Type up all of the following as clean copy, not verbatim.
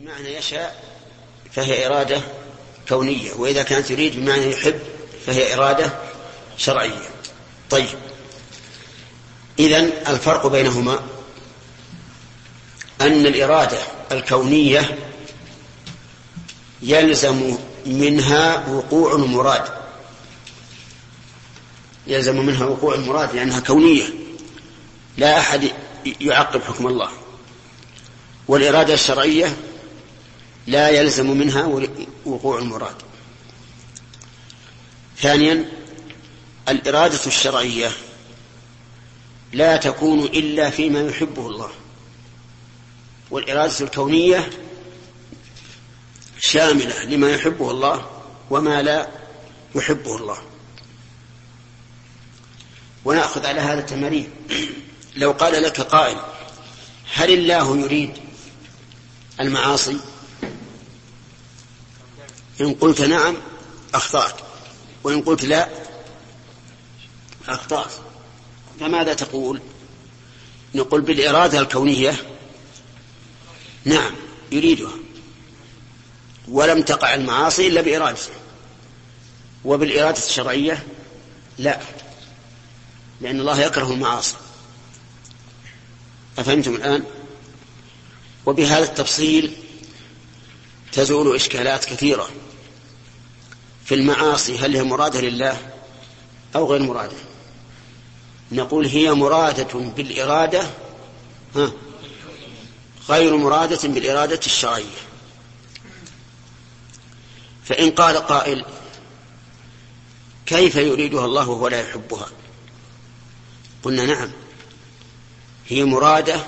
بمعنى يشاء فهي إرادة كونية، وإذا كانت يريد بمعنى يحب فهي إرادة شرعية. طيب، إذن الفرق بينهما أن الإرادة الكونية يلزم منها وقوع المراد، يلزم منها وقوع المراد لأنها كونية لا أحد يعقب حكم الله. والإرادة الشرعية لا يلزم منها وقوع المراد. ثانيا، الإرادة الشرعية لا تكون إلا فيما يحبه الله، والإرادة الكونية شاملة لما يحبه الله وما لا يحبه الله. ونأخذ على هذا التمارين. لو قال لك قائل: هل الله يريد المعاصي؟ إن قلت نعم أخطأت، وإن قلت لا أخطأت. فماذا تقول؟ نقول بالإرادة الكونية نعم يريدها، ولم تقع المعاصي إلا بإرادته. وبالإرادة الشرعية لا، لأن الله يكره المعاصي. أفهمتم الآن؟ وبهذا التفصيل تزول إشكالات كثيرة في المعاصي، هل هي مرادة لله أو غير مرادة؟ نقول هي مرادة بالإرادة غير مرادة بالإرادة الشرعية. فإن قال قائل: كيف يريدها الله وهو لا يحبها؟ قلنا نعم، هي مرادة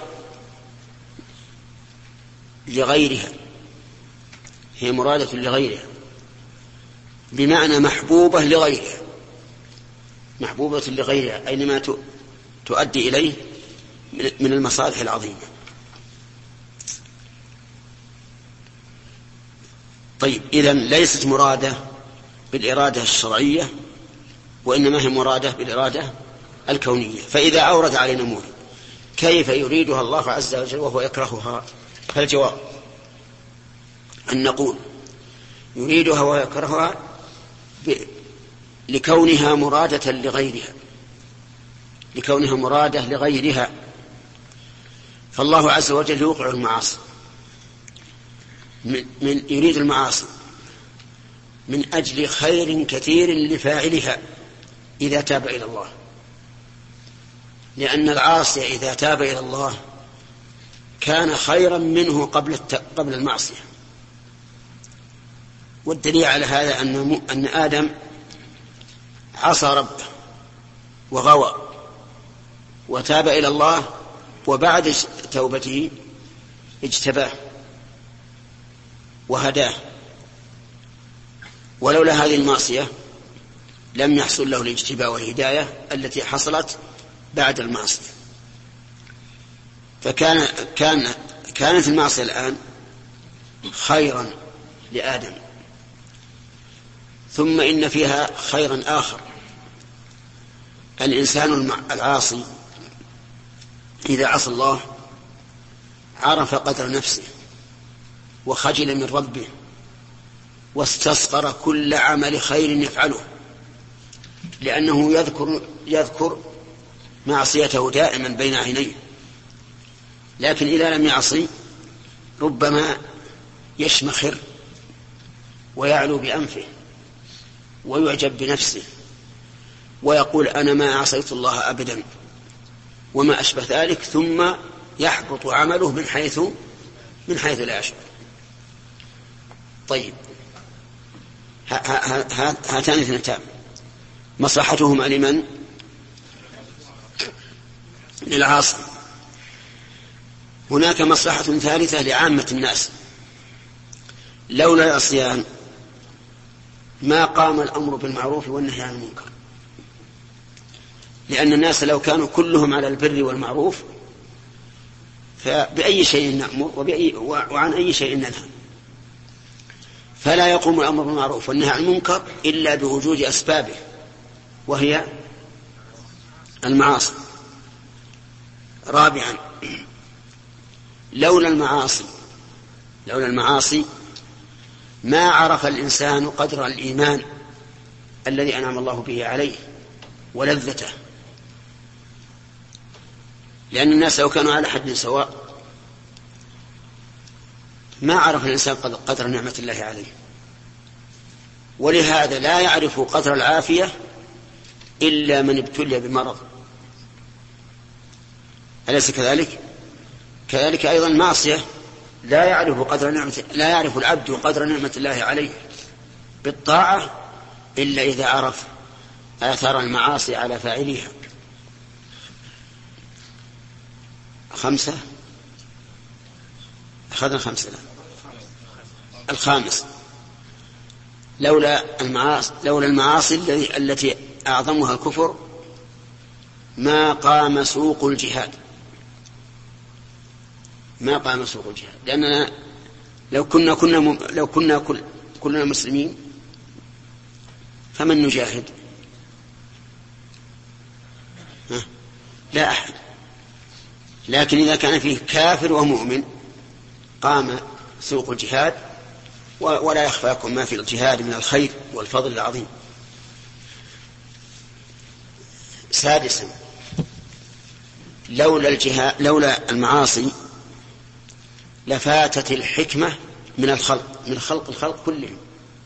لغيرها، هي مرادة لغيرها، بمعنى محبوبة لغيرها، محبوبة لغيرها أينما تؤدي إليه من المصالح العظيمة. طيب، إذن ليست مرادة بالإرادة الشرعية، وإنما هي مرادة بالإرادة الكونية. فإذا أورد علينا مورد كيف يريدها الله عز وجل وهو يكرهها، فالجواب أن نقول يريدها ويكرهها لكونها مرادة لغيرها، لكونها مرادة لغيرها. فالله عز وجل يوقع المعاصي، يريد المعاصي من أجل خير كثير لفاعلها إذا تاب إلى الله، لأن العاصي إذا تاب إلى الله كان خيرا منه قبل المعصية. والدليل على هذا أن آدم عصى ربه وغوى وتاب إلى الله، وبعد توبته اجتباه وهداه، ولولا هذه المعصية لم يحصل له الاجتباء والهداية التي حصلت بعد المعصية. كانت المعصية الآن خيرا لآدم، ثم إن فيها خيرا آخر. الإنسان العاصي إذا عصى الله عرف قدر نفسه وخجل من ربه واستصغر كل عمل خير يفعله، لأنه يذكر معصيته دائما بين عينيه. لكن إذا لم يعصي ربما يشمخر ويعلو بأنفه ويعجب بنفسه ويقول: أنا ما عصيت الله أبدا، وما أشبه ذلك، ثم يحبط عمله من حيث لا يشعر. طيب، هاتان اثنتان مصلحتهما لمن؟ للعاصي. هناك مصلحة ثالثة لعامة الناس. لولا العصيان ما قام الأمر بالمعروف والنهي عن المنكر، لأن الناس لو كانوا كلهم على البر والمعروف فبأي شيء نأمر وعن أي شيء ننهى. فلا يقوم الأمر بالمعروف والنهي عن المنكر إلا بوجود أسبابه، وهي المعاصي. رابعا، لولا المعاصي لولا المعاصي ما عرف الإنسان قدر الإيمان الذي أنعم الله به عليه ولذته، لأن الناس لو كانوا على حد سواء ما عرف الإنسان قدر نعمة الله عليه. ولهذا لا يعرف قدر العافية إلا من ابتلي بمرض، أليس كذلك؟ كذلك أيضا المعصية لا يعرف العبد قدر نعمة الله عليه بالطاعة إلا إذا عرف آثار المعاصي على فاعليها. 5 أخذنا 5 الخامس لولا المعاصي التي أعظمها الكفر ما قام سوق الجهاد. لأننا لو كنا كلنا مسلمين فمن نجاهد؟ لا أحد. لكن إذا كان فيه كافر ومؤمن قام سوق الجهاد، ولا يخفاكم ما في الجهاد من الخير والفضل العظيم. 6 لولا المعاصي لفاتت الحكمة من الخلق كلهم.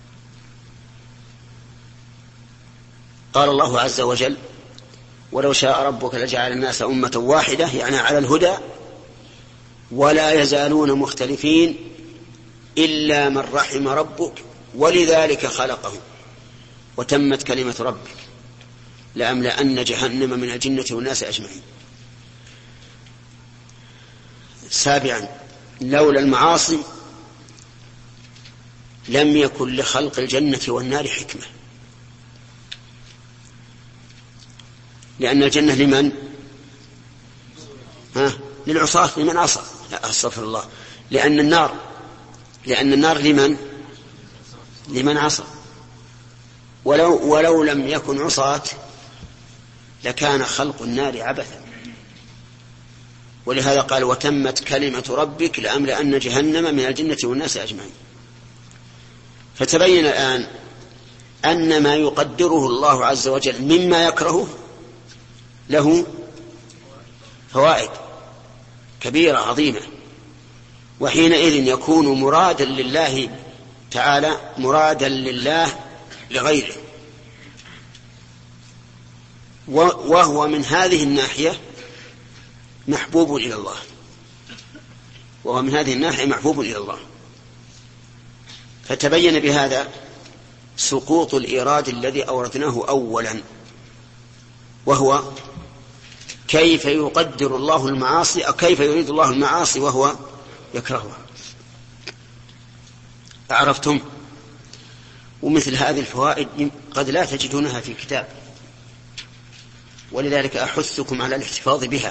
قال الله عز وجل: ولو شاء ربك لجعل الناس أمة واحدة، يعني على الهدى، ولا يزالون مختلفين إلا من رحم ربك ولذلك خلقه وتمت كلمة ربك لأملأن جهنم من الجنة والناس أجمعين. 7 لولا المعاصي لم يكن لخلق الجنة والنار حكمة، لأن الجنة لمن؟ للعصاة، لمن عصى. أستغفر الله. لأن النار لمن عصى. ولو لم يكن عصاة لكان خلق النار عبثا. ولهذا قال: وتمت كلمة ربك لأملأن جهنم من الجنة والناس أجمعين. فتبين الآن أن ما يقدره الله عز وجل مما يكرهه له فوائد كبيرة عظيمة، وحينئذ يكون مرادا لله تعالى مرادا لله لغيره، وهو من هذه الناحية محبوب إلى الله. فتبين بهذا سقوط الإيراد الذي أوردناه أولا، وهو كيف يقدر الله المعاصي أو كيف يريد الله المعاصي وهو يكرهها. أعرفتم؟ ومثل هذه الفوائد قد لا تجدونها في كتاب، ولذلك أحثكم على الاحتفاظ بها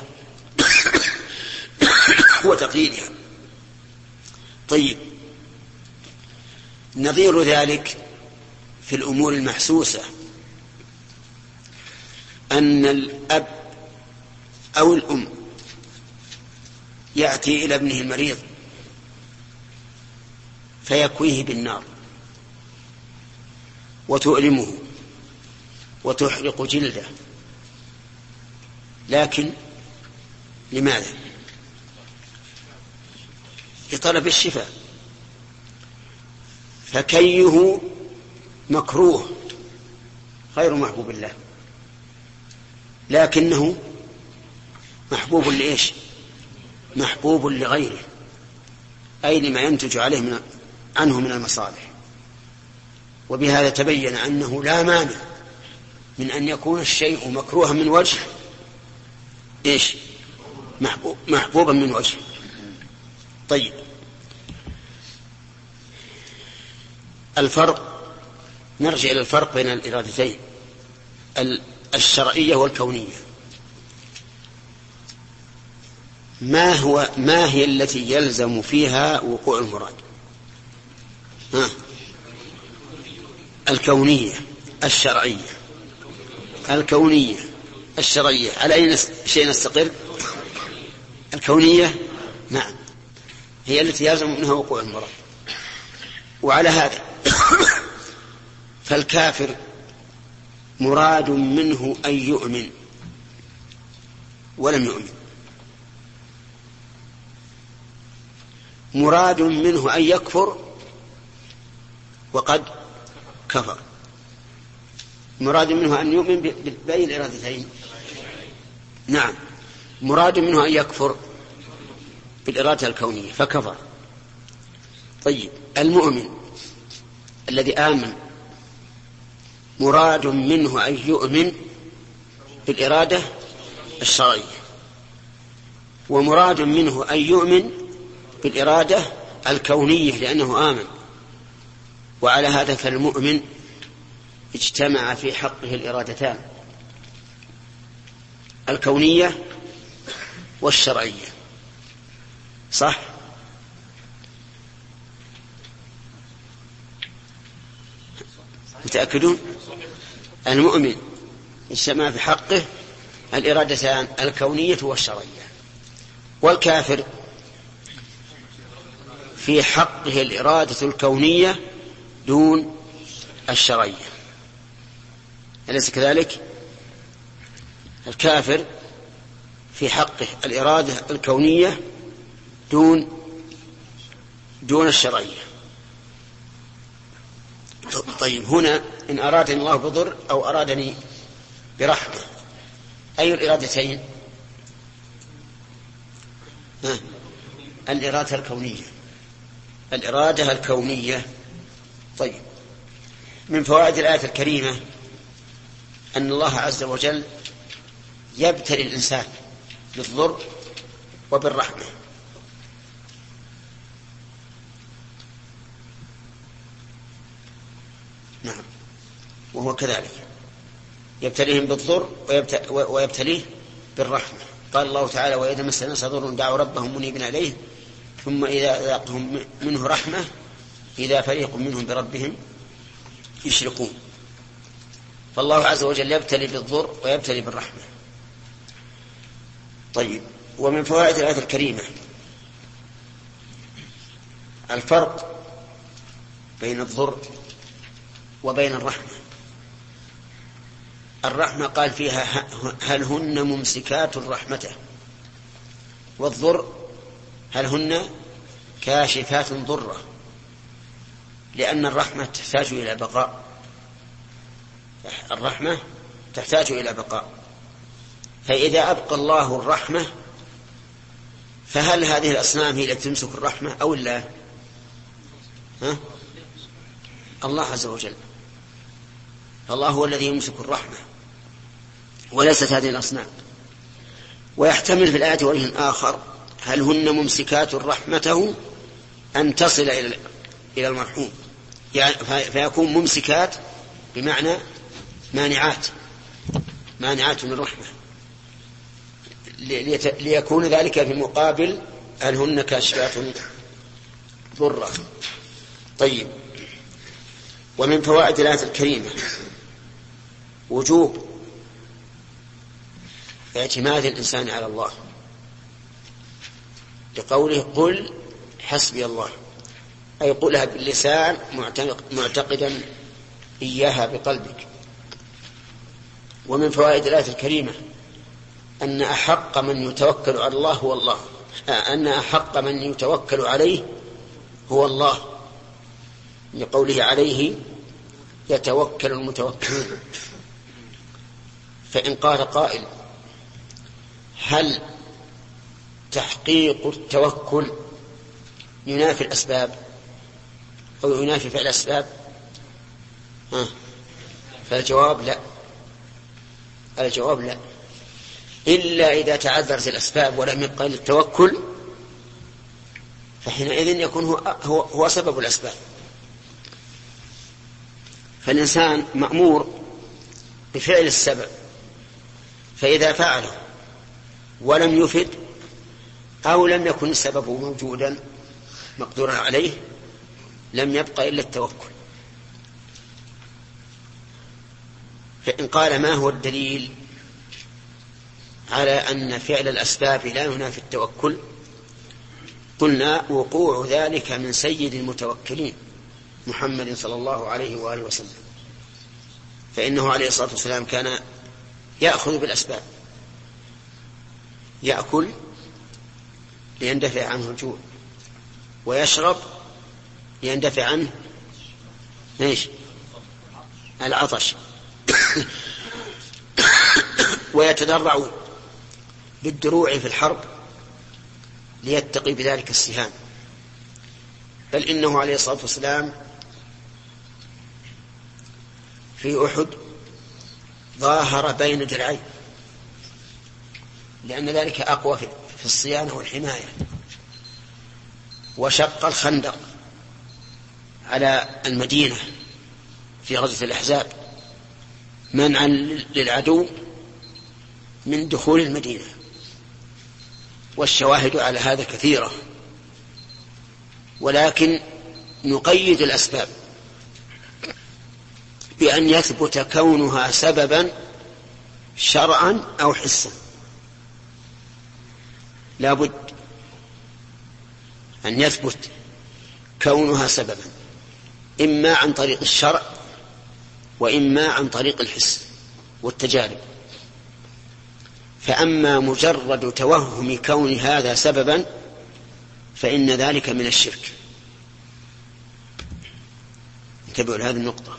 وتقييدها. طيب، نظير ذلك في الأمور المحسوسة أن الأب أو الأم يأتي إلى ابنه المريض فيكويه بالنار وتؤلمه وتحرق جلده، لكن لماذا؟ لطلب الشفاء. فكيه مكروه غير محبوب الله، لكنه محبوب لإيش؟ محبوب لغيره، أي لما ينتج عليه عنه من المصالح. وبهذا تبين أنه لا مانع من أن يكون الشيء مكروها من وجه إيش؟ محبوبا من وجه. طيب، الفرق، نرجع إلى الفرق بين الإرادتين الشرعية والكونية. ما هي التي يلزم فيها وقوع المراد؟ الكونية الشرعية. الكونية الشرعية على أي شيء نستقر؟ الكونية، نعم. هي التي يلزم منها وقوع المراد. وعلى هذا فالكافر مراد منه أن يؤمن ولم يؤمن، مراد منه أن يكفر وقد كفر، مراد منه أن يؤمن بأي الإرادتين؟ نعم، مراد منه أن يكفر بالإرادة الكونية فكفر. طيب المؤمن الذي آمن مراد منه أن يؤمن بالإرادة الشرعية، ومراد منه أن يؤمن بالإرادة الكونية لأنه آمن. وعلى هذا فالمؤمن اجتمع في حقه الإرادتان، الكونية والشرعية، صح؟ متأكدون؟ المؤمن اجتمع في حقه الإرادتان الكونية والشرعية. والكافر في حقه الإرادة الكونية دون الشرعية، أليس كذلك؟ الكافر في حقه الإرادة الكونية دون الشرعية. طيب هنا إن أرادني الله بضر أو أرادني برحمة، أي الإرادتين؟ الإرادة الكونية، الإرادة الكونية. طيب من فوائد الآية الكريمة أن الله عز وجل يبتلي الإنسان بالضر وبالرحمة. نعم، وهو كذلك يبتليهم بالضر ويبتليه بالرحمة. قال الله تعالى: وإذا مس الناس ضر دعوا ربهم منيبين إليه ثم إذا أذاقهم منه رحمة إذا فريق منهم بربهم يشركون. فالله عز وجل يبتلي بالضر ويبتلي بالرحمة. طيب ومن فوائد الآية الكريمة الفرق بين الضر وبين الرحمة. الرحمة قال فيها هل هن ممسكات رحمته، والضر هل هن كاشفات ضره، لأن الرحمة تحتاج إلى بقاء، الرحمة تحتاج إلى بقاء. فإذا أبقى الله الرحمة فهل هذه الأصنام هي التي تمسك الرحمة أو لا؟ الله عز وجل، الله هو الذي يمسك الرحمة وليست هذه الأصنام. ويحتمل في الآية وجه آخر هل هن ممسكات رحمته أن تصل إلى المرحوم، يعني فيكون ممسكات بمعنى مانعات من الرحمة، ليكون ذلك في مقابل هل هن كاشفات ضرة. طيب ومن فوائد الآية الكريمة وجوب اعتماد الإنسان على الله، لقوله قل حسبي الله، أي قلها باللسان معتقدا إياها بقلبك. ومن فوائد الآية الكريمة أن أحق من يتوكل على الله هو الله، أن أحق من يتوكل عليه هو الله، لقوله عليه يتوكل المتوكلون. فإن قال قائل هل تحقيق التوكل ينافي الأسباب أو ينافي فعل الأسباب؟ فالجواب لا، الجواب لا، إلا إذا تعذرت الأسباب ولم يبقى للتوكل فحينئذ يكون هو سبب الأسباب. فالإنسان مأمور بفعل السبب، فإذا فعله ولم يفد أو لم يكن السبب موجودا مقدورا عليه لم يبقى إلا التوكل. فإن قال ما هو الدليل على أن فعل الأسباب لا ينافي التوكل؟ قلنا وقوع ذلك من سيد المتوكلين محمد صلى الله عليه وآله وسلم، فإنه عليه الصلاة والسلام كان يأخذ بالأسباب، يأكل ليندفع عنه الجوع، ويشرب ليندفع عنه العطش، ويتدرع بالدروع في الحرب ليتقي بذلك السهام. بل إنه عليه الصلاة والسلام في أحد ظاهر بين درعين، لأن ذلك أقوى في الصيانة والحماية، وشق الخندق على المدينة في غزوة الأحزاب منعا للعدو من دخول المدينة، والشواهد على هذا كثيرة، ولكن نقيد الأسباب بأن يثبت كونها سببا شرعا أو حسا. لا بد أن يثبت كونها سببا، إما عن طريق الشرع وإما عن طريق الحس والتجارب. فأما مجرد توهم كون هذا سببا فإن ذلك من الشرك. انتبهوا لهذه النقطة.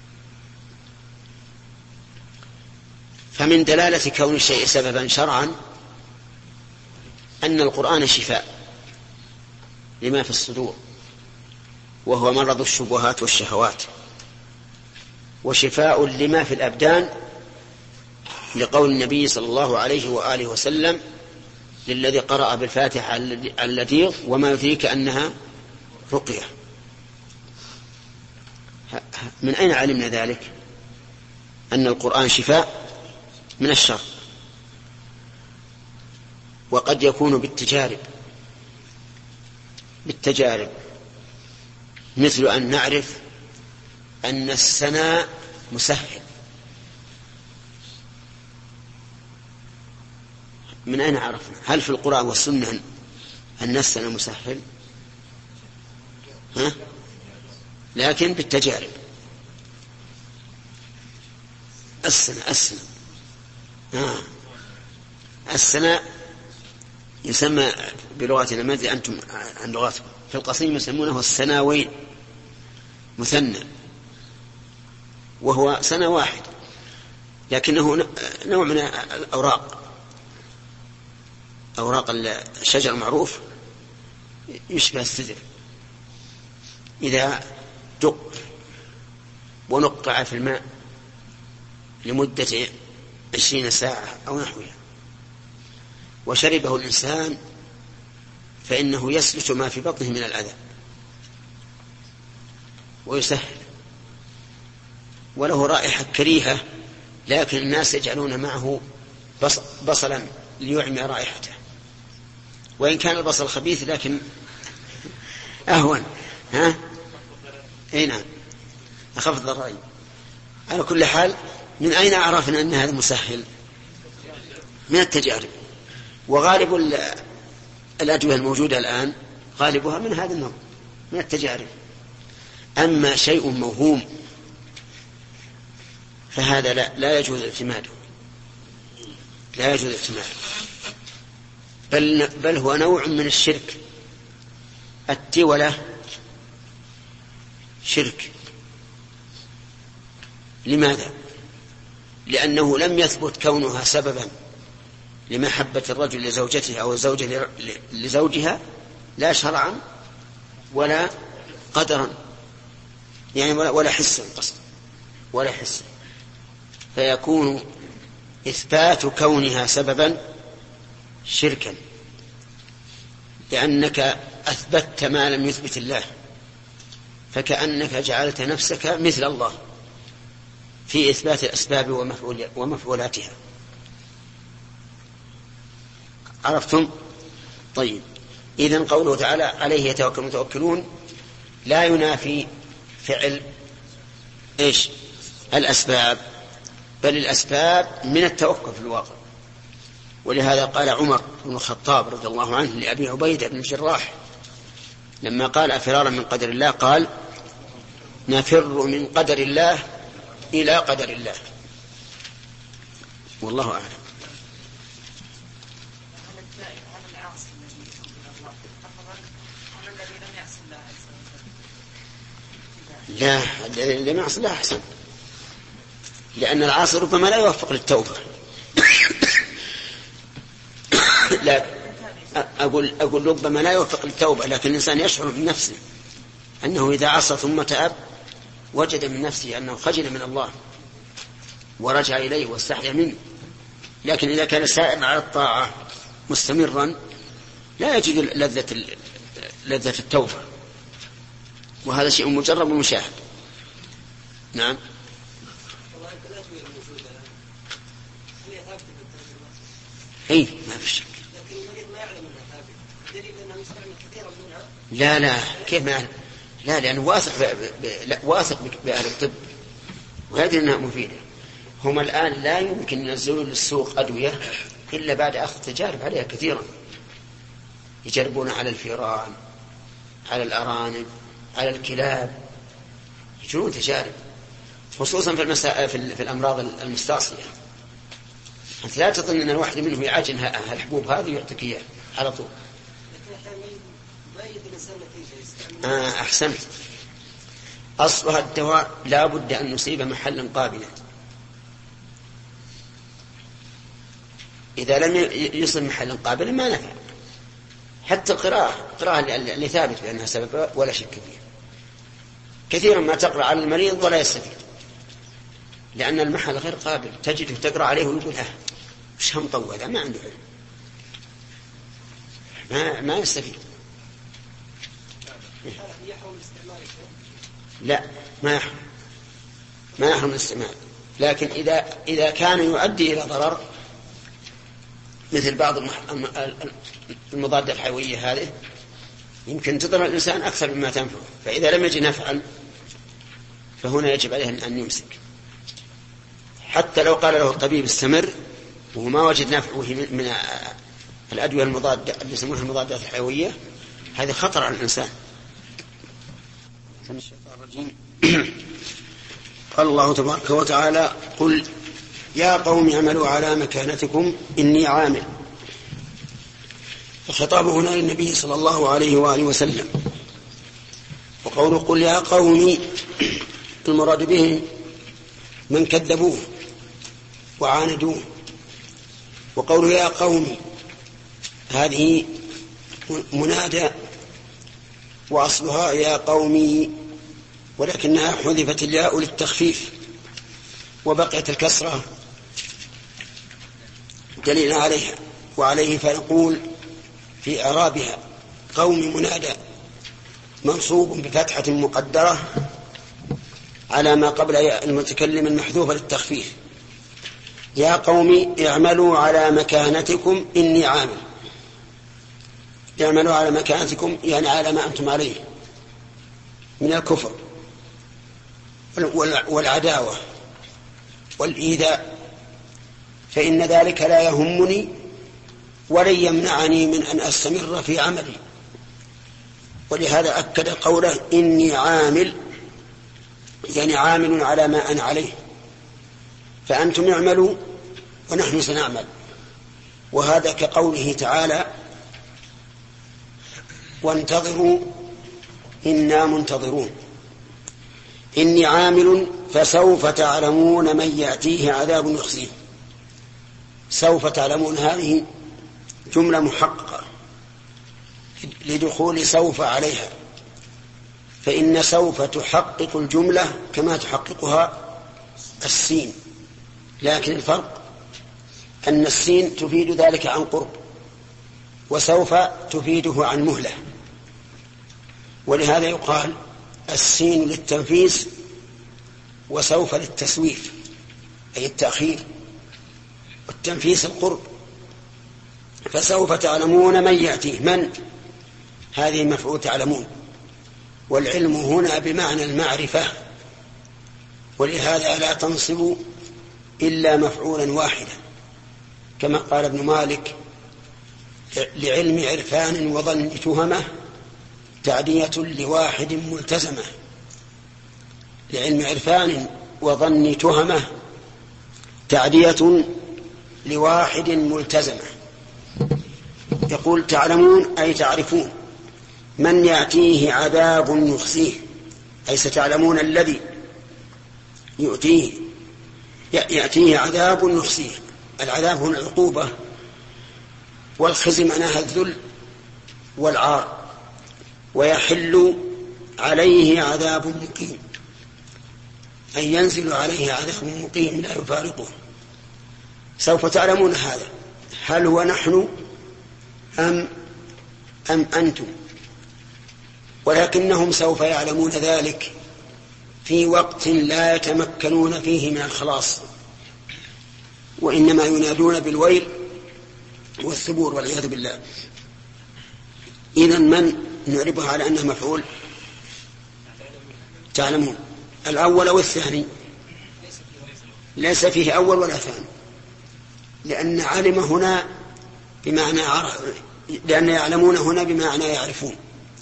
فمن دلالة كون الشيء سببا شرعا أن القرآن شفاء لما في الصدور، وهو مرض الشبهات والشهوات، وشفاء لما في الأبدان، لقول النبي صلى الله عليه وآله وسلم للذي قرأ بالفاتحة اللذيذ وما يدريك أنها رقية. من أين علمنا ذلك؟ أن القرآن شفاء من الشر، وقد يكون بالتجارب، مثل أن نعرف أن السناء مسهل. من أين عرفنا؟ هل في القرآن والسنة أن السناء مسهل؟ لكن بالتجارب. السناء يسمى بلغتنا، ما أدري أنتم عن لغتكم، في القصيم يسمونه السناوين مثنى، وهو سنة واحد لكنه نوع من أوراق الشجر المعروف، يشبه السدر، إذا دق ونقع في الماء لمدة 20 ساعة أو نحوها وشربه الإنسان فإنه يسلت ما في بطنه من الأذى ويسهل، وله رائحة كريهة، لكن الناس يجعلون معه بصلا ليعمي رائحته، وإن كان البصل خبيث لكن أهون. نعم، أخف الضرائب. على كل حال، من أين عرفنا أن هذا مسهل؟ من التجارب. وغالب الأدوية الموجودة الآن غالبها من هذا النوع، من التجارب. أما شيء موهوم فهذا لا يجوز اعتماده، لا يجوز اعتماده، بل هو نوع من الشرك. التولة شرك. لماذا؟ لأنه لم يثبت كونها سببا لمحبة الرجل لزوجته أو الزوجة لزوجها، لا شرعا ولا قدرا، يعني ولا حسا، قصد ولا حسا، فيكون إثبات كونها سببا شركا، لأنك أثبتت ما لم يثبت الله، فكأنك جعلت نفسك مثل الله في إثبات الأسباب ومفعولاتها. عرفتم؟ طيب، إذن قوله تعالى عليه يتوكل المتوكلون لا ينافي فعل الأسباب، بل الأسباب من التوكل في الواقع. ولهذا قال عمر بن الخطاب رضي الله عنه لأبي عبيدة بن الجراح لما قال أفرارا من قدر الله قال نفر من قدر الله إلى قدر الله. والله أعلم. لا، الذي لم يعصي الله أحسن، لأن العاصي ربما لا يوفق للتوبة. لا أقول ربما لا يوفق للتوبة، لكن الإنسان يشعر من نفسه أنه إذا عصى ثم تاب وجد من نفسه أنه خجل من الله ورجع إليه واستحيا منه. لكن إذا كان سائر على الطاعة مستمرا لا يجد لذة التوبة، وهذا شيء مجرب ومشاهد. نعم. اي ما في شك. لا كيف ما يعلم؟ لا، لأنه واثق بأهل الطب ويدري أنها مفيدة. هم الآن لا يمكن ينزلون للسوق أدوية إلا بعد أخذ تجارب عليها كثيرا، يجربون على الفئران، على الأرانب، على الكلاب، يجرون تجارب، خصوصا في الأمراض المستعصية. أنت لا تظن أن الواحد منهم يعجن الحبوب هذه ويعطيك إياه على طول. أحسنت. أصلها الدواء لا بد أن نصيب محلا قابلا. إذا لم يصل محلا قابلا ما نفع. حتى القراءة اللي ثابت بأنها سبب ولا شك فيها. كثيرا ما تقرأ على المريض ولا يستفيد، لأن المحل غير قابل. تجده تقرأ عليه ويقول مش هم طول، ما عنده علم، ما يستفيد. لا، ما يحرم الاستعمال، لكن إذا كان يؤدي إلى ضرر مثل بعض المضادات الحيوية هذه يمكن تضر الإنسان أكثر مما تنفعه، فإذا لم يجد نفعا فهنا يجب عليه أن يمسك، حتى لو قال له الطبيب استمر وهو ما وجد نفعه من الأدوية المضادة اللي يسمونها المضادات الحيوية. هذا خطر على الإنسان. قال الله تبارك وتعالى قل يا قوم اعملوا على مكانتكم إني عامل. الخطاب هنا للنبي صلى الله عليه وآله وسلم. وقوله قل يا قوم المراد به من كذبوه وعاندوه. وقوله يا قوم هذه منادى وأصلها يا قومي، ولكنها حذفت الياء للتخفيف وبقيت الكسرة دليلا عليها وعليه، فنقول في إعرابها قوم منادى منصوب بفتحة مقدرة على ما قبل المتكلم المحذوفة للتخفيف. يا قوم اعملوا على مكانتكم إني عامل. اعملوا على مكانتكم يعني على ما أنتم عليه من الكفر والعداوة والإيذاء، فإن ذلك لا يهمني ولن يمنعني من أن أستمر في عملي. ولهذا أكد قوله إني عامل، يعني عامل على ما أنا عليه، فأنتم اعملوا ونحن سنعمل. وهذا كقوله تعالى وانتظروا إنا منتظرون. إني عامل فسوف تعلمون من يأتيه عذاب يخزيه. سوف تعلمون هذه جملة محققة لدخول سوف عليها، فإن سوف تحقق الجملة كما تحققها السين، لكن الفرق أن السين تفيد ذلك عن قرب وسوف تفيده عن مهلة. ولهذا يقال السين للتنفيس وسوف للتسويف أي التأخير، والتنفيس القرب. فسوف تعلمون من يأتيه، من هذه مفعول تعلمون، والعلم هنا بمعنى المعرفة، ولهذا لا تنصب إلا مفعولا واحدا، كما قال ابن مالك لعلم عرفان وظن تهمة تعدية لواحد ملتزمة لعلم عرفان وظن تهمة، تعدية لواحد ملتزمة. يقول تعلمون أي تعرفون من يأتيه عذاب يخزيه، أي ستعلمون الذي يأتيه عذاب يخزيه. العذاب هنا العقوبة، والخزي معناها الذل والعار، ويحل عليه عذاب مقيم، أي ينزل عليه عذاب مقيم لا يفارقه. سوف تعلمون هذا، هل هو نحن أم أنتم؟ ولكنهم سوف يعلمون ذلك في وقت لا يتمكنون فيه من الخلاص، وإنما ينادون بالويل والثبور والعياذ بالله. إذن من نعربها على أنه مفعول؟ تعلمون. الأول والثاني ليس فيه أول ولا ثاني، لأن علم هنا بمعنى لأن يعلمون هنا بمعنى يعرفون.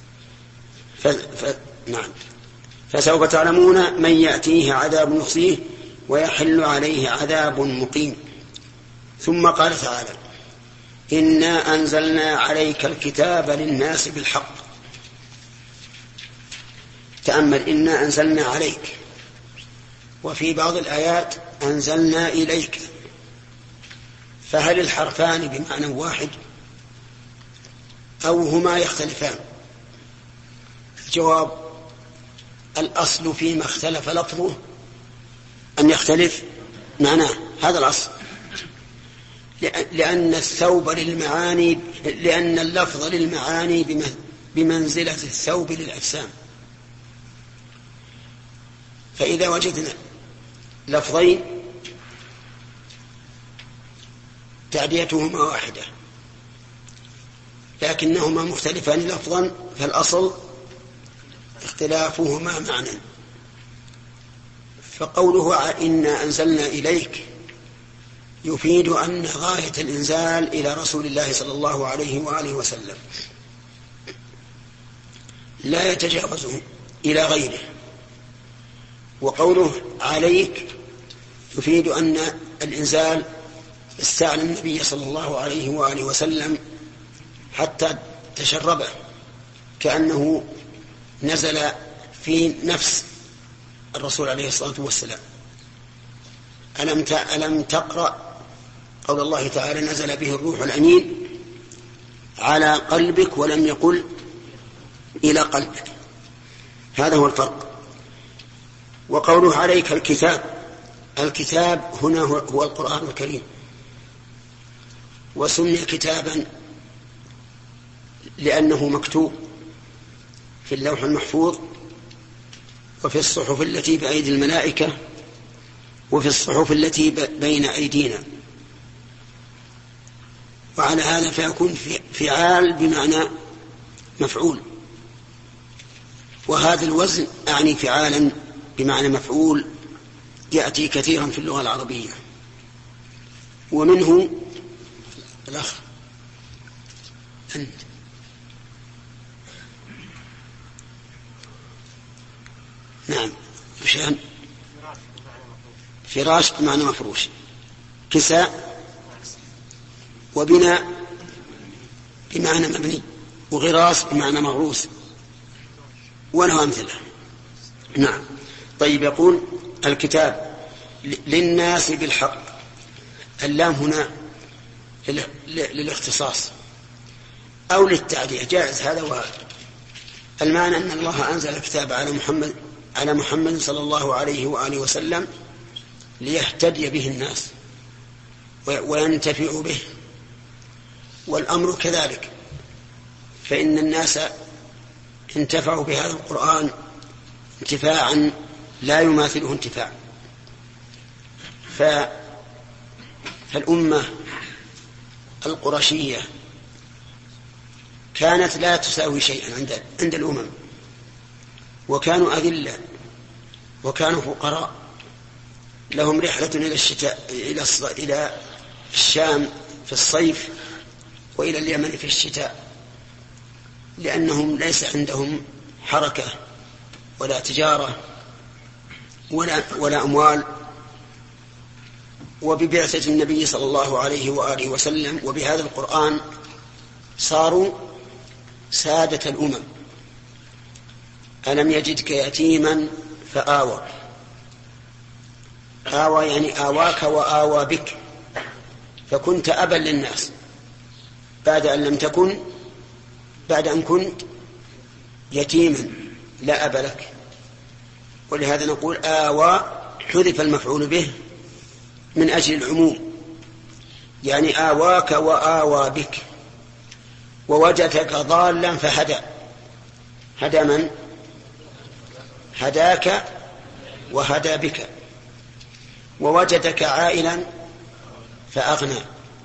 نعم. فسوف تعلمون من يأتيه عذاب يخزيه ويحل عليه عذاب مقيم. ثم قال تعالى إنا أنزلنا عليك الكتاب للناس بالحق. تأمل، إنا أنزلنا عليك، وفي بعض الآيات أنزلنا إليك، فهل الحرفان بمعنى واحد أو هما يختلفان؟ الجواب الأصل فيما اختلف لفظه أن يختلف معناه، هذا الأصل، لأن اللفظ للمعاني بمنزلة الثوب للأجسام. فإذا وجدنا لفظين تعديتهما واحدة لكنهما مختلفان لفظا، فالأصل اختلافهما معنى. فقوله إنا أنزلنا إليك يفيد أن غاية الإنزال إلى رسول الله صلى الله عليه وآله وسلم لا يتجاوزه إلى غيره. وقوله عليك يفيد أن الإنزال استعلى النبي صلى الله عليه وآله وسلم حتى تشربه، كأنه نزل في نفس الرسول عليه الصلاة والسلام. ألم تقرأ قول الله تعالى نزل به الروح الأمين على قلبك، ولم يقل إلى قلبك. هذا هو الفرق. وقوله عليك الكتاب هنا هو القرآن الكريم، وسمي كتابا لأنه مكتوب في اللوح المحفوظ، وفي الصحف التي بأيدي الملائكة، وفي الصحف التي بين أيدينا. وعلى هذا فيكون فعال بمعنى مفعول، وهذا الوزن أعني فعالا بمعنى مفعول يأتي كثيرا في اللغة العربية. ومنه الأخ أنت نعم مشان فراش بمعنى مفروش، كساء وبناء بمعنى مبني، وغراس بمعنى مغروس، وله أمثلة. نعم. طيب، يقول الكتاب للناس بالحق. اللام هنا للاختصاص أو للتعدية، جائز هذا وهذا. المعنى أن الله أنزل الكتاب على محمد صلى الله عليه وآله وسلم ليهتدي به الناس وينتفعوا به، والأمر كذلك، فإن الناس انتفعوا بهذا القرآن انتفاعا لا يماثله انتفاع. فالأمة القرشية كانت لا تساوي شيئا عند الأمم، وكانوا أذلة، وكانوا فقراء، لهم رحلة إلى الشام في الصيف، وإلى اليمن في الشتاء، لأنهم ليس عندهم حركة ولا تجارة ولا أموال، وببعثة النبي صلى الله عليه وآله وسلم وبهذا القرآن صاروا سادة الأمم. ألم يجدك يتيما فآوى. آوى يعني آواك وآوى بك، فكنت أبا للناس بعد أن كنت يتيما لا أب لك. ولهذا نقول آوى حذف المفعول به من أجل العموم، يعني آواك وآوى بك. ووجدك ضالا فهدى. هدى من؟ هداك وهدى بك. ووجدك عائلا فأغنى،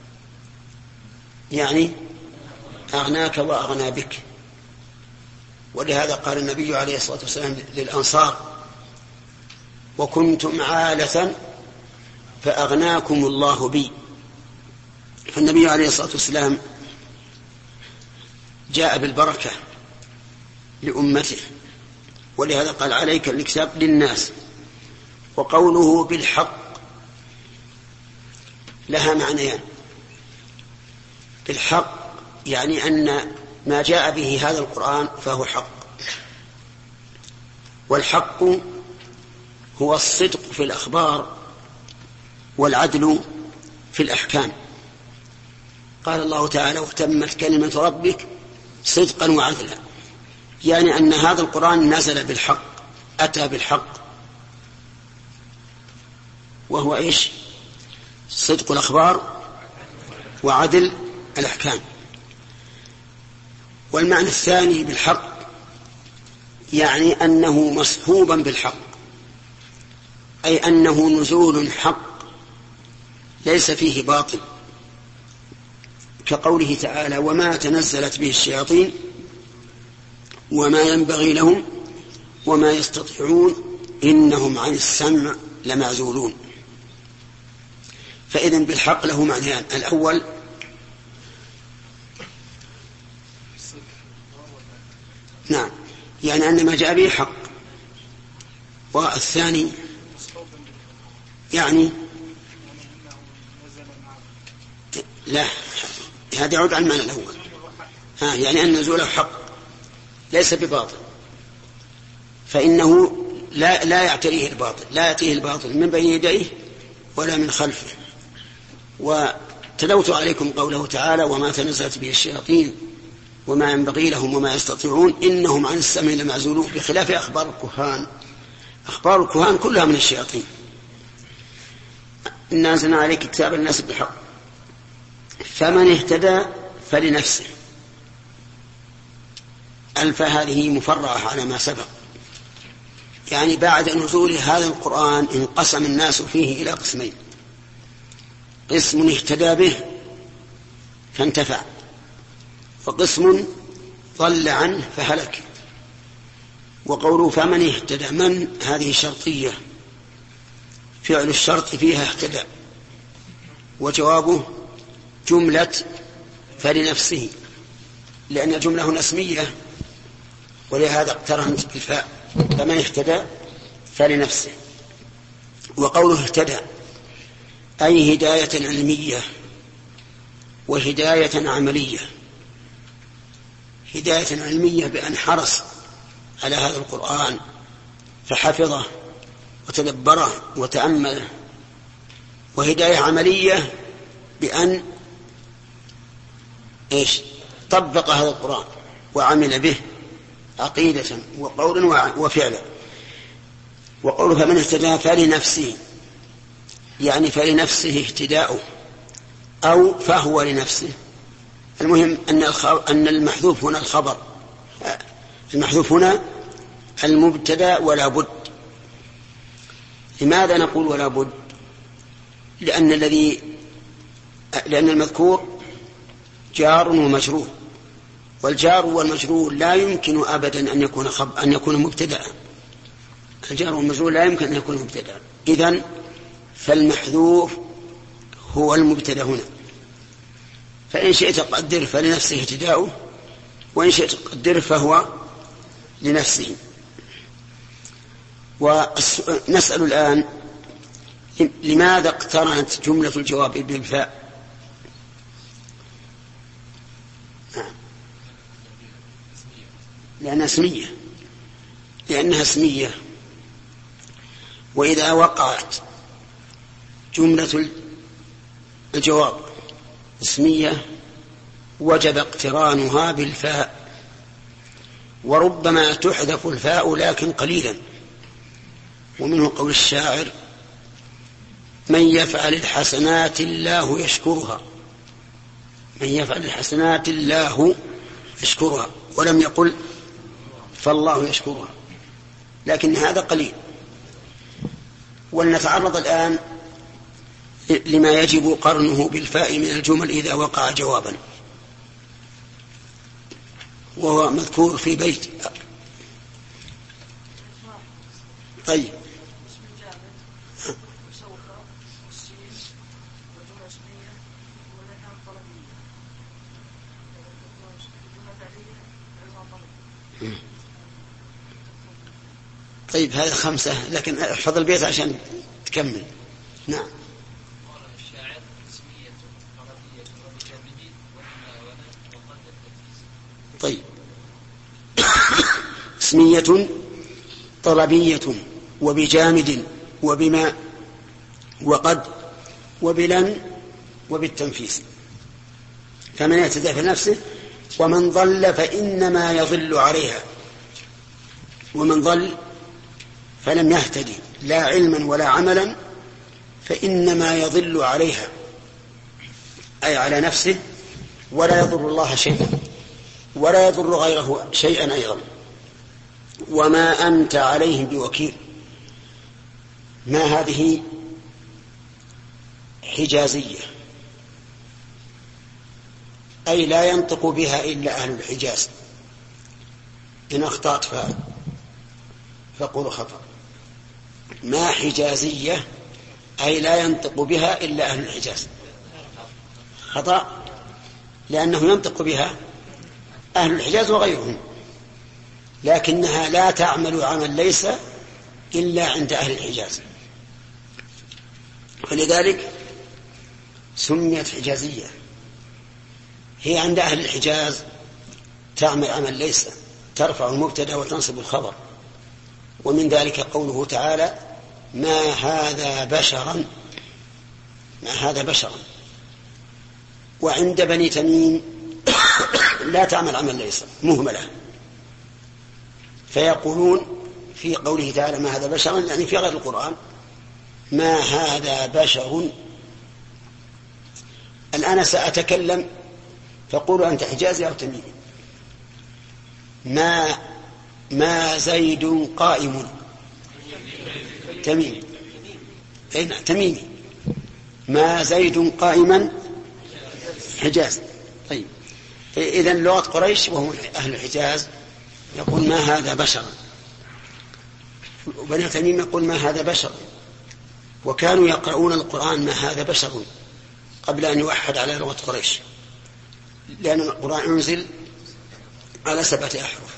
يعني أغناك وأغنى بك. ولهذا قال النبي عليه الصلاة والسلام للأنصار: وكنتم عالة فأغناكم الله بي. فالنبي عليه الصلاة والسلام جاء بالبركة لأمته، ولهذا قال: عليك الاكتاب للناس. وقوله بالحق لها معنيان. بالحق يعني أن ما جاء به هذا القرآن فهو حق، والحق هو الصدق في الأخبار والعدل في الأحكام. قال الله تعالى: وتمت كلمة ربك صدقا وعدلا، يعني أن هذا القرآن نزل بالحق، أتى بالحق، وهو إيش؟ صدق الأخبار وعدل الأحكام. والمعنى الثاني بالحق يعني أنه مصحوبا بالحق، أي أنه نزول حق ليس فيه باطل، كقوله تعالى: وما تنزلت به الشياطين وما ينبغي لهم وما يستطيعون إنهم عن السمع لمعزولون. فإذن بالحق له معنيان: الأول نعم، يعني أن ما جاء به حق. والثاني يعني لا، هذا يعود على المعنى الأول، يعني أن نزوله حق ليس بباطل، فإنه لا يعتريه الباطل، لا يأتيه الباطل من بين يديه ولا من خلفه. وتلوت عليكم قوله تعالى: وما تنزلت به الشياطين وما ينبغي لهم وما يستطيعون إنهم عن السمع لمعزولون، بخلاف أخبار الكهان. أخبار الكهان كلها من الشياطين. إنا أنزلنا عليك كتابا الناس بالحق فمن اهتدى فلنفسه. ألف هذه مفرعة على ما سبق، يعني بعد نزول هذا القرآن انقسم الناس فيه إلى قسمين: قسم اهتدى به فانتفع، وقسم ضل عنه فهلك. وقوله فمن اهتدى، من هذه شرطية، فعل الشرط فيها اهتدى، وجوابه جملة فلنفسه، لأن الجملة هنا اسمية ولهذا اقترنت بالفاء. فمن اهتدى فلنفسه. وقوله اهتدى أي هداية علمية وهداية عملية. هداية علمية بأن حرص على هذا القرآن فحفظه وتدبره وتأمله، وهداية عملية بأن طبق هذا القرآن وعمل به عقيدة وقولا وفعلا. وقوله فمن اهتدى فلنفسه، يعني فلنفسه اهتداؤه أو فهو لنفسه. المهم أن المحذوف هنا الخبر، المحذوف هنا المبتدأ ولا بد. لماذا نقول ولا بد؟ لأن المذكور جار ومجرور، والجار والمجرور لا يمكن أبدا أن يكون مبتدأ. الجار والمجرور لا يمكن أن يكون مبتدأ. إذن فالمحذوف هو المبتدأ هنا. فإن شئت قدر فلنفسه اهتداؤه وإن شئت قدر فهو لنفسه. ونسأل الآن لماذا اقترنت جملة الجواب بالفاء؟ لأنها اسمية، وإذا وقعت جملة الجواب اسمية وجب اقترانها بالفاء، وربما تحذف الفاء لكن قليلا. ومنه قول الشاعر: من يفعل الحسنات الله يشكرها، من يفعل الحسنات الله يشكرها، ولم يقل فالله يشكرها، لكن هذا قليل. ولنتعرض الآن لما يجب قرنه بالفاء من الجمل إذا وقع جوابا، وهو مذكور في بيت. طيب، طيب هذه 5، لكن احفظ البيت عشان تكمل. نعم. طيب اسمية طلبية وبجامد وبما وقد وبلن وبالتنفيس، فمن يهتدى في نفسه ومن ضل فإنما يضل عليها. ومن ضل فلم يهتدي لا علما ولا عملا فإنما يضل عليها، أي على نفسه، ولا يضر الله شيئا ولا يضر غيره شيئا أيضا. وما أنت عليهم بوكيل. ما هذه حجازية، أي لا ينطق بها إلا أهل الحجاز. إن أخطأت فقولوا خطأ. ما حجازية أي لا ينطق بها إلا أهل الحجاز. خطأ، لأنه ينطق بها أهل الحجاز وغيرهم، لكنها لا تعمل عمل ليس إلا عند أهل الحجاز، فلذلك سميت حجازية. هي عند أهل الحجاز تعمل عمل ليس، ترفع المبتدأ وتنصب الخبر. ومن ذلك قوله تعالى: ما هذا بشرا، ما هذا بشرا. وعند بني تميم لا تعمل عمل ليس، مهملة، فيقولون في قوله تعالى ما هذا بشرا، يعني في غير القرآن: ما هذا بشر. الآن سأتكلم فقولوا أنت حجازي أو تميمي. ما زيد قائم. تميمي. أين تميمي؟ ما زيد قائما حجاز. طيب، إذن لغة قريش وهم أهل الحجاز يقول ما هذا بشر، وبني تميم يقول ما هذا بشر. وكانوا يقرؤون القرآن ما هذا بشر قبل أن يوحد على لغة قريش، لأن القرآن أنزل على 7 أحرف.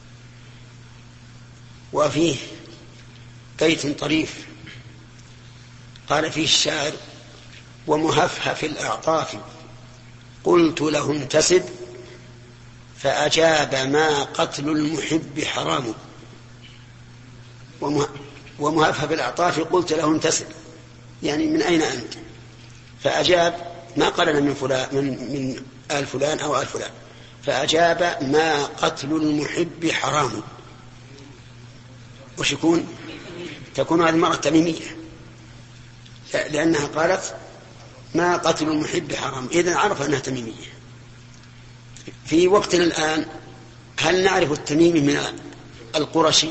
وفيه بيت طريف قال فيه الشاعر: ومهفهف الأعطاف قلت له انتسب فأجاب ما قتل المحب حرام. ومهفهف الأعطاف قلت له انتسب، يعني من أين أنت؟ فأجاب، ما قالنا من فلان، من آل فلان أو آل فلان، فأجاب ما قتل المحب حرام. وش يكون؟ تكون هذه المرأة تميمية، لأنها قالت ما قتل المحب حرام، إذن عرف أنها تميمية. في وقتنا الآن هل نعرف التميمي من القرشي؟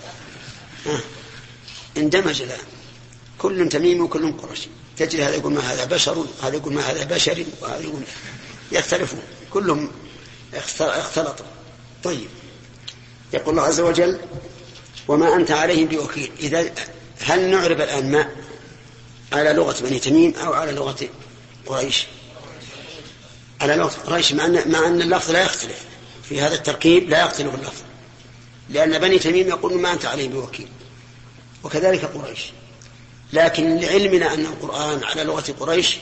اندمج الآن، كل تميمي وكل قرشي. تجد هذا يقول ما هذا بشر، هذا يقول ما هذا بشر، وهذا يقول، يختلفون كلهم اختلطوا. طيب، يقول الله عز وجل: وما أنت عليهم بوكيل. إذا هل نعرب الآن ما على لغة بني تميم أو على لغة قريش؟ على لغة قريش، مع أن اللفظ لا يختلف، في هذا التركيب لا يقتله اللفظ، لأن بني تميم يقولون ما أنت عليه بوكيل، وكذلك قريش. لكن لعلمنا أن القرآن على لغة قريش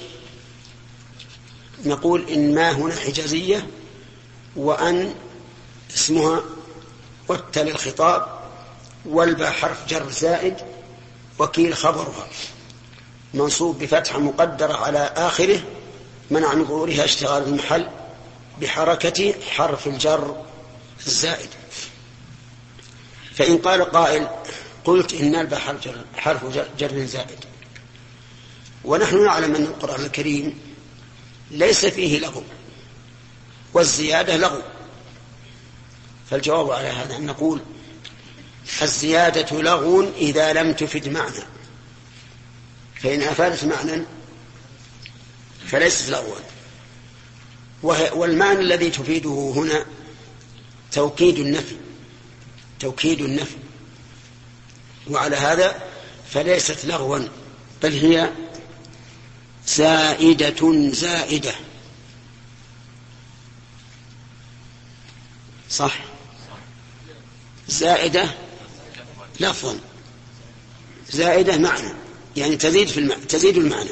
نقول إن ما هنا حجازية، وأن اسمها وتل الخطاب، والباء حرف جر زائد، وكيل خبرها منصوب بفتحة مقدرة على آخره منع من ظهورها اشتغال المحل بحركة حرف الجر الزائد. فإن قال قائل قلت إن الباء حرف جر زائد، ونحن نعلم أن القرآن الكريم ليس فيه لغو، والزيادة لغو، فالجواب على هذا أن نقول الزيادة لغو إذا لم تفد معنى، فإن أفادت معنى فليست لغوا. والمعنى الذي تفيده هنا توكيد النفي، وعلى هذا فليست لغوا، بل هي زائدة. صح، زائدة لفظا، زائدة معنى، يعني تزيد المعنى.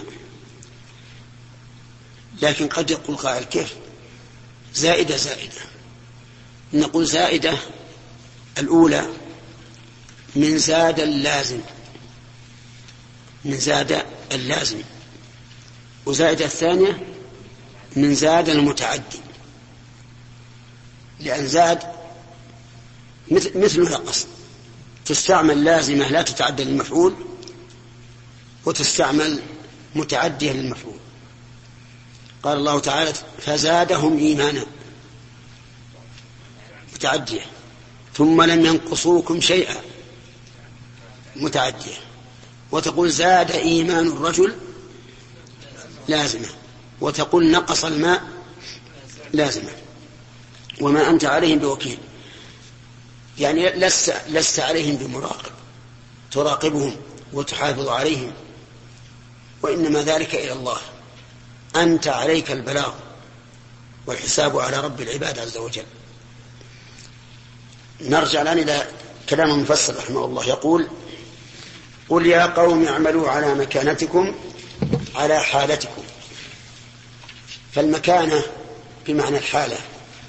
لكن قد يقول قائل كيف زائدة؟ نقول زائدة الأولى من زاد اللازم، وزائدة الثانية من زاد المتعدي، لأن زاد مثل نقص، تستعمل لازمة لا تتعدى للمفعول، وتستعمل متعدية للمفعول. قال الله تعالى فزادهم إيمانا، متعدية، ثم لم ينقصوكم شيئا، متعدية. وتقول زاد إيمان الرجل لازمة، وتقول نقص الماء لازمة. وما أنت عليهم بوكيل، يعني لست عليهم بمراقب تراقبهم وتحافظ عليهم، وإنما ذلك إلى الله، أنت عليك البلاغ والحساب على رب العباد عز وجل. نرجع الآن إلى كلام المفسر رحمه الله، يقول قل يا قوم اعملوا على مكانتكم على حالتكم. فالمكانة بمعنى الحالة،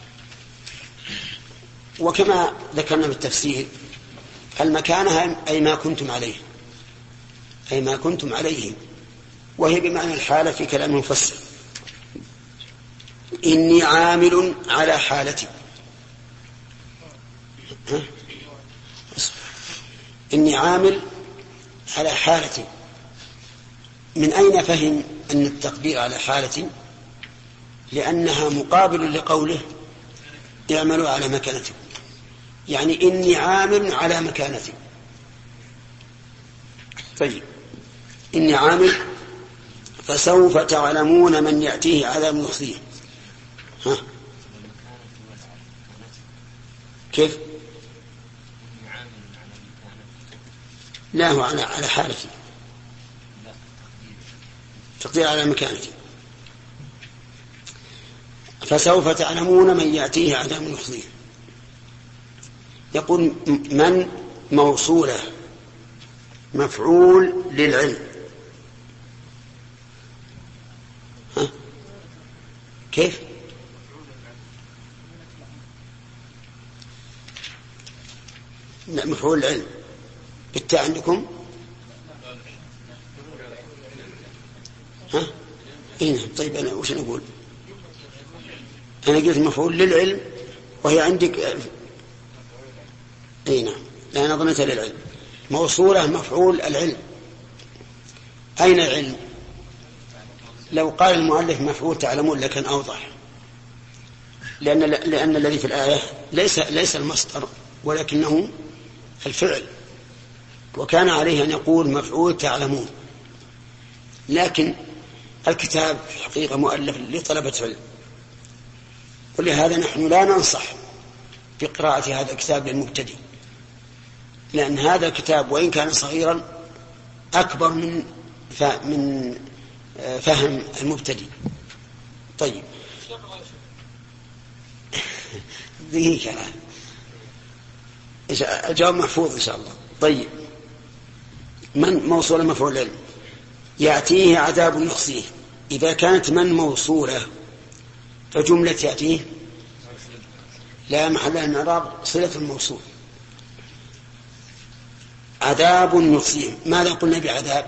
وكما ذكرنا بالتفسير المكانة أي ما كنتم عليه، وهي بمعنى الحالة في كلام المفسر. إني عامل على حالتي، إني عامل على حالتي. من أين فهم أن التقدير على حالتي؟ لأنها مقابل لقوله اعملوا على مكانتكم، يعني إني عامل على مكانتي. طيب، إني عامل، فسوف تعلمون من يأتيه عذاب يخزيه. كيف؟ لا، هو على حالتي، تقدير على مكانتي. فسوف تعلمون من يأتيه عذاب يخزيه. يقول من موصولة مفعول للعلم. كيف؟ لا، مفعول للعلم بالتاء عندكم. إيه؟ طيب أنا وش نقول؟ أنا قلت مفعول للعلم وهي عندك أي نعم، لا نظمتها للعلم. موصولة مفعول العلم. أين العلم؟ لو قال المؤلف مفعول تعلمون لكن أوضح، لأن الذي في الآية ليس المصدر ولكنه الفعل، وكان عليه أن يقول مفعول تعلمون. لكن الكتاب في الحقيقة مؤلف لطلبة علم، ولهذا نحن لا ننصح بقراءة هذا الكتاب للمبتدئ، لأن هذا الكتاب وإن كان صغيرا أكبر من فهم المبتدئ. طيب ذيك الجواب محفوظ إن شاء الله. طيب، من موصولة مفعول العلم. يأتيه عذاب يخزيه. إذا كانت من موصولة فجملة يأتيه لا محل لها من الإعراب، صلة الموصول. عذاب يخزيه، ماذا قلنا بعذاب؟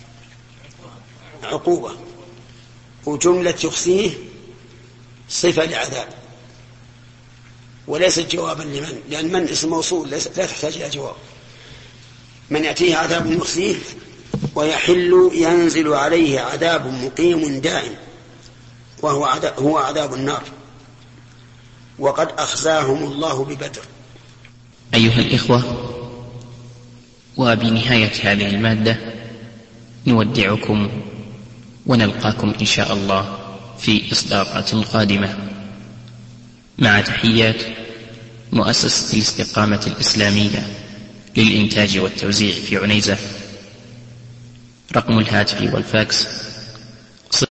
عقوبة. وجملة يخزيه صفة لعذاب وليست جوابا لمن، لأن من اسم موصول لا تحتاج إلى جواب. من يأتيه عذاب يخزيه ويحل ينزل عليه عذاب مقيم دائم هو عذاب النار وقد أخزاهم الله ببدر. أيها الإخوة، وبنهاية هذه المادة نودعكم ونلقاكم إن شاء الله في إصدارات قادمة، مع تحيات مؤسسة الاستقامة الإسلامية للإنتاج والتوزيع في عنيزة. رقم الهاتف والفاكس